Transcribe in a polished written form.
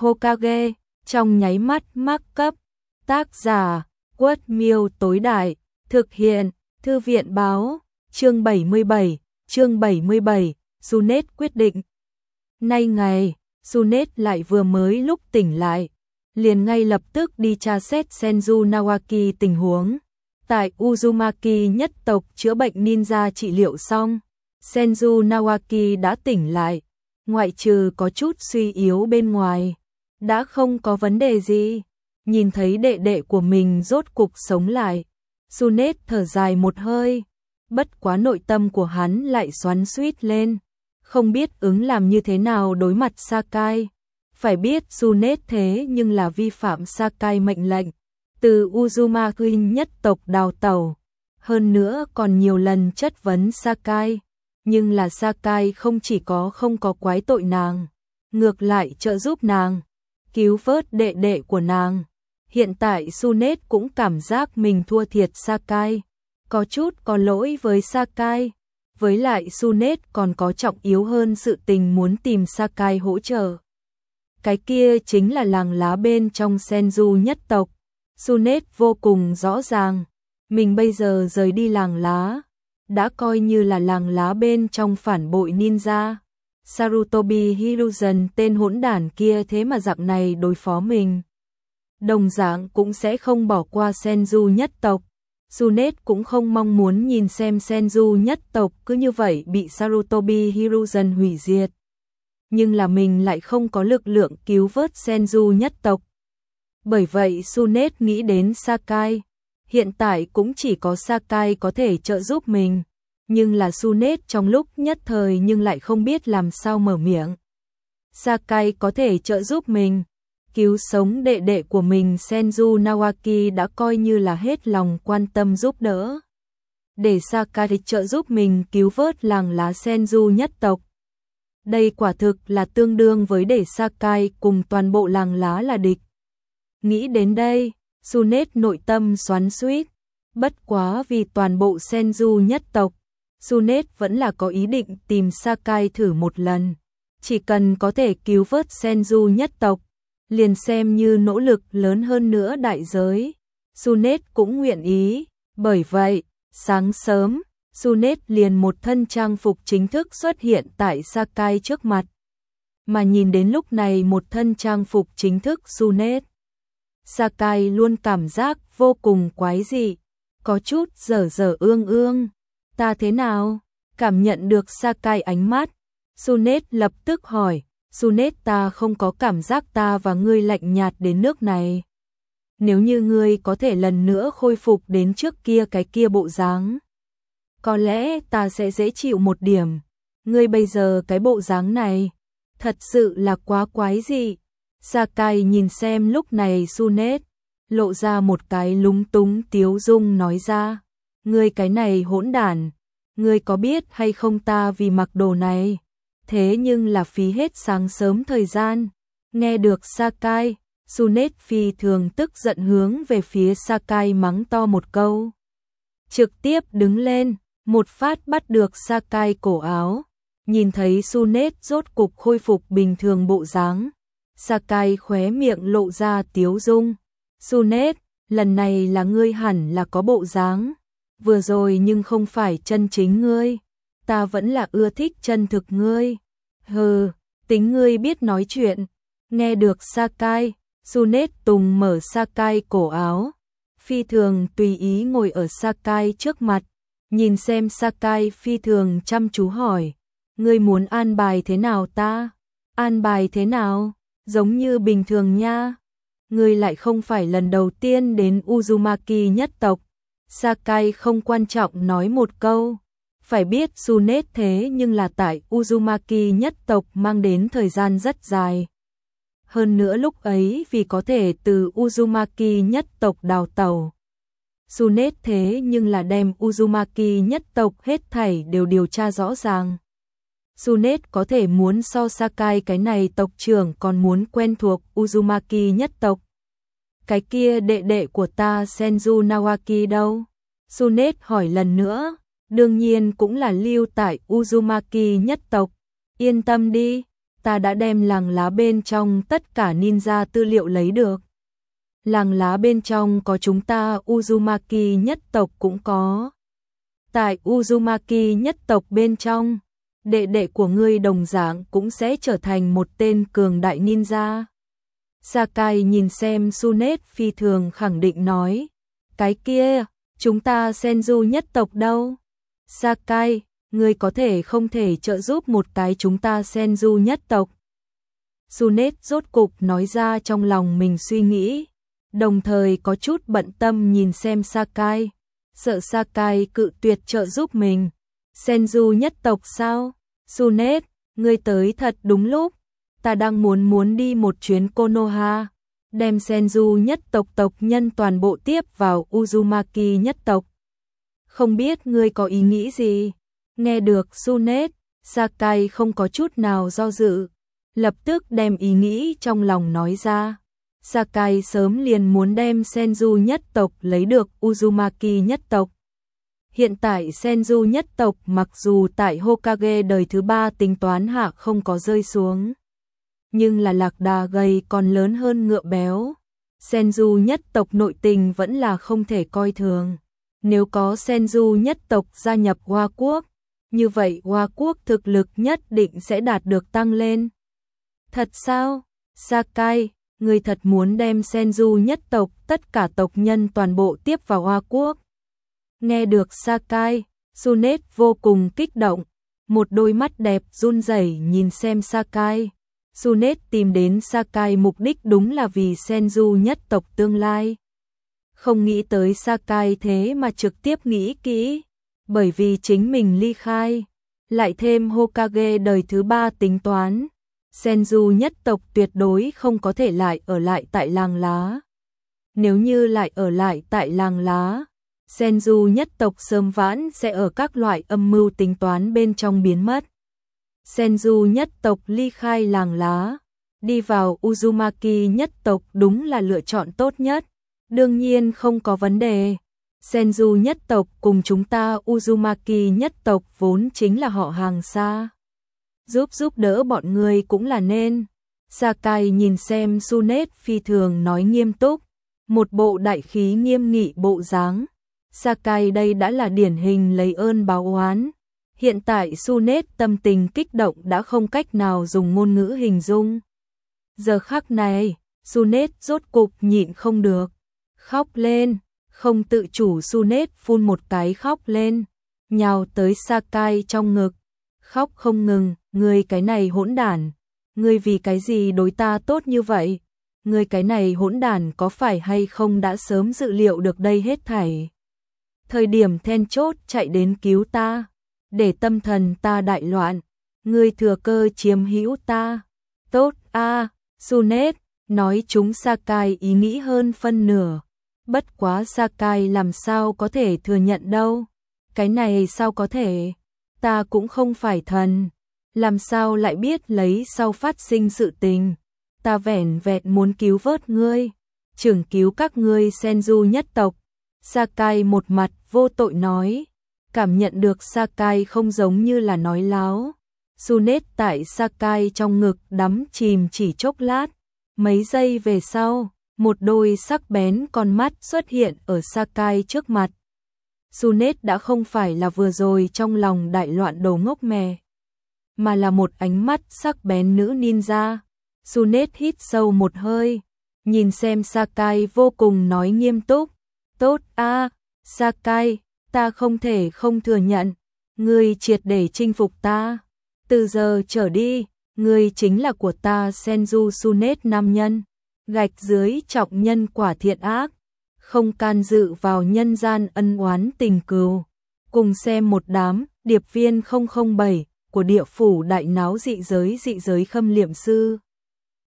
Hokage, trong nháy mắt mắc cấp. Tác giả, Quất Miêu tối đại, thực hiện, Thư viện báo, chương 77, Junet quyết định. Nay ngày, Junet lại vừa mới lúc tỉnh lại, liền ngay lập tức đi tra xét Senju Nawaki tình huống. Tại Uzumaki nhất tộc chữa bệnh ninja trị liệu xong, Senju Nawaki đã tỉnh lại, ngoại trừ có chút suy yếu bên ngoài, đã không có vấn đề gì. Nhìn thấy đệ đệ của mình rốt cục sống lại, Junet thở dài một hơi, bất quá nội tâm của hắn lại xoắn xuýt lên, không biết ứng làm như thế nào đối mặt Sakai. Phải biết Junet thế nhưng là vi phạm Sakai mệnh lệnh, từ Uzumaki nhất tộc đào tẩu, hơn nữa còn nhiều lần chất vấn Sakai, nhưng là Sakai không chỉ không có quái tội nàng, ngược lại trợ giúp nàng, cứu vớt đệ đệ của nàng. Hiện tại Junet cũng cảm giác mình thua thiệt Sakai, có chút có lỗi với Sakai, với lại Junet còn có trọng yếu hơn sự tình muốn tìm Sakai hỗ trợ. Cái kia chính là làng lá bên trong Senju nhất tộc. Junet vô cùng rõ ràng, mình bây giờ rời đi làng lá, đã coi như là làng lá bên trong phản bội ninja. Sarutobi Hiruzen tên hỗn đản kia thế mà dạng này đối phó mình, đồng dạng cũng sẽ không bỏ qua Senju nhất tộc. Junet cũng không mong muốn nhìn xem Senju nhất tộc cứ như vậy bị Sarutobi Hiruzen hủy diệt. Nhưng là mình lại không có lực lượng cứu vớt Senju nhất tộc. Bởi vậy Junet nghĩ đến Sakai, hiện tại cũng chỉ có Sakai có thể trợ giúp mình, nhưng là Junet trong lúc nhất thời nhưng lại không biết làm sao mở miệng. Sakai có thể trợ giúp mình, cứu sống đệ đệ của mình Senju Nawaki đã coi như là hết lòng quan tâm giúp đỡ. Để Sakai trợ giúp mình cứu vớt làng lá Senju nhất tộc. Đây quả thực là tương đương với để Sakai cùng toàn bộ làng lá là địch. Nghĩ đến đây, Junet nội tâm xoắn xuýt, bất quá vì toàn bộ Senju nhất tộc, Junet vẫn là có ý định tìm Sakai thử một lần. Chỉ cần có thể cứu vớt Senju nhất tộc, liền xem như nỗ lực lớn hơn nữa đại giới, Junet cũng nguyện ý. Bởi vậy, sáng sớm, Junet liền một thân trang phục chính thức xuất hiện tại Sakai trước mặt. Mà nhìn đến lúc này một thân trang phục chính thức Junet, Sakai luôn cảm giác vô cùng quái dị, có chút dở dở ương ương. Ta thế nào? Cảm nhận được Sakai ánh mắt, Junet lập tức hỏi. Junet, ta không có cảm giác ta và ngươi lạnh nhạt đến nước này. Nếu như ngươi có thể lần nữa khôi phục đến trước kia cái kia bộ dáng, có lẽ ta sẽ dễ chịu một điểm. Ngươi bây giờ cái bộ dáng này, thật sự là quá quái dị. Sakai nhìn xem lúc này Junet, lộ ra một cái lúng túng tiếu dung nói ra. Ngươi cái này hỗn đản, ngươi có biết hay không ta vì mặc đồ này, thế nhưng là phí hết sáng sớm thời gian. Nghe được Sakai, Junet phi thường tức giận hướng về phía Sakai mắng to một câu. Trực tiếp đứng lên, một phát bắt được Sakai cổ áo. Nhìn thấy Junet rốt cục khôi phục bình thường bộ dáng, Sakai khóe miệng lộ ra tiếu dung. Junet, lần này là ngươi hẳn là có bộ dáng, vừa rồi nhưng không phải chân chính ngươi. Ta vẫn là ưa thích chân thực ngươi. Hừ, tính ngươi biết nói chuyện. Nghe được Sakai, Junet tùng mở Sakai cổ áo, phi thường tùy ý ngồi ở Sakai trước mặt, nhìn xem Sakai phi thường chăm chú hỏi. Ngươi muốn an bài thế nào ta? An bài thế nào? Giống như bình thường nha. Ngươi lại không phải lần đầu tiên đến Uzumaki nhất tộc. Sakai không quan trọng nói một câu. Phải biết Junet thế nhưng là tại Uzumaki nhất tộc mang đến thời gian rất dài. Hơn nữa lúc ấy vì có thể từ Uzumaki nhất tộc đào tẩu, Junet thế nhưng là đem Uzumaki nhất tộc hết thảy đều điều tra rõ ràng. Junet có thể muốn so Sakai cái này tộc trưởng còn muốn quen thuộc Uzumaki nhất tộc. Cái kia đệ đệ của ta Senju Nawaki đâu? Junet hỏi lần nữa. Đương nhiên cũng là lưu tại Uzumaki nhất tộc. Yên tâm đi, ta đã đem làng lá bên trong tất cả ninja tư liệu lấy được. Làng lá bên trong có chúng ta, Uzumaki nhất tộc cũng có. Tại Uzumaki nhất tộc bên trong, đệ đệ của ngươi đồng dạng cũng sẽ trở thành một tên cường đại ninja. Sakai nhìn xem Tsunade phi thường khẳng định nói, cái kia, chúng ta Senju nhất tộc đâu? Sakai, ngươi có thể không thể trợ giúp một cái chúng ta Senju nhất tộc? Tsunade rốt cục nói ra trong lòng mình suy nghĩ, đồng thời có chút bận tâm nhìn xem Sakai, sợ Sakai cự tuyệt trợ giúp mình. Senju nhất tộc sao? Tsunade, ngươi tới thật đúng lúc, ta đang muốn đi một chuyến Konoha, đem Senju nhất tộc tộc nhân toàn bộ tiếp vào Uzumaki nhất tộc. Không biết ngươi có ý nghĩ gì? Nghe được Tsunade, Sakai không có chút nào do dự, lập tức đem ý nghĩ trong lòng nói ra. Sakai sớm liền muốn đem Senju nhất tộc lấy được Uzumaki nhất tộc. Hiện tại Senju nhất tộc mặc dù tại Hokage đời thứ 3 tính toán hạ không có rơi xuống, nhưng là lạc đà gầy còn lớn hơn ngựa béo. Senju nhất tộc nội tình vẫn là không thể coi thường. Nếu có Senju nhất tộc gia nhập Hoa Quốc, như vậy Hoa Quốc thực lực nhất định sẽ đạt được tăng lên. Thật sao? Sakai, ngươi thật muốn đem Senju nhất tộc tất cả tộc nhân toàn bộ tiếp vào Hoa Quốc? Nghe được Sakai, Tsunade vô cùng kích động, một đôi mắt đẹp run rẩy nhìn xem Sakai. Tsunade tìm đến Sakai mục đích đúng là vì Senju nhất tộc tương lai. Không nghĩ tới Sakai thế mà trực tiếp nghĩ kỹ, bởi vì chính mình ly khai, lại thêm Hokage đời thứ 3 tính toán, Senju nhất tộc tuyệt đối không có thể lại ở lại tại làng lá. Nếu như lại ở lại tại làng lá, Senju nhất tộc sớm vãn sẽ ở các loại âm mưu tính toán bên trong biến mất. Senju nhất tộc ly khai làng lá, đi vào Uzumaki nhất tộc đúng là lựa chọn tốt nhất. Đương nhiên không có vấn đề. Senju nhất tộc cùng chúng ta Uzumaki nhất tộc vốn chính là họ hàng xa. Giúp đỡ bọn người cũng là nên. Sakai nhìn xem Tsunade phi thường nói nghiêm túc, một bộ đại khí nghiêm nghị bộ dáng. Sakai đây đã là điển hình lấy ơn báo oán. Hiện tại Tsunade tâm tình kích động đã không cách nào dùng ngôn ngữ hình dung. Giờ khắc này, Tsunade rốt cục nhịn không được, khóc lên, không tự chủ Tsunade phun một cái khóc lên, nhào tới Sakai trong ngực, khóc không ngừng, ngươi cái này hỗn đản, ngươi vì cái gì đối ta tốt như vậy? Ngươi cái này hỗn đản có phải hay không đã sớm dự liệu được đây hết thảy? Thời điểm then chốt chạy đến cứu ta, để tâm thần ta đại loạn, ngươi thừa cơ chiếm hữu ta. Tốt a, Tsunade nói chúng Sakai ý nghĩ hơn phân nửa. Bất quá Sakai làm sao có thể thừa nhận đâu? Cái này sao có thể? Ta cũng không phải thần, làm sao lại biết lấy sau phát sinh sự tình? Ta vẻn vẹn muốn cứu vớt ngươi, trưởng cứu các ngươi Senju nhất tộc. Sakai một mặt vô tội nói, cảm nhận được Sakai không giống như là nói láo. Tsunade tại Sakai trong ngực đắm chìm chỉ chốc lát, mấy giây về sau, một đôi sắc bén con mắt xuất hiện ở Sakai trước mặt. Tsunade đã không phải là vừa rồi trong lòng đại loạn đồ ngốc mè, mà là một ánh mắt sắc bén nữ ninja. Tsunade hít sâu một hơi, nhìn xem Sakai vô cùng nói nghiêm túc. Tốt a, Sakai, ta không thể không thừa nhận, ngươi triệt để chinh phục ta. Từ giờ trở đi, ngươi chính là của ta Senju Tsunade nam nhân, gạch dưới trọng nhân quả thiện ác, không can dự vào nhân gian ân oán tình cừu. Cùng xem một đám điệp viên 007 của địa phủ đại náo dị giới khâm liệm sư.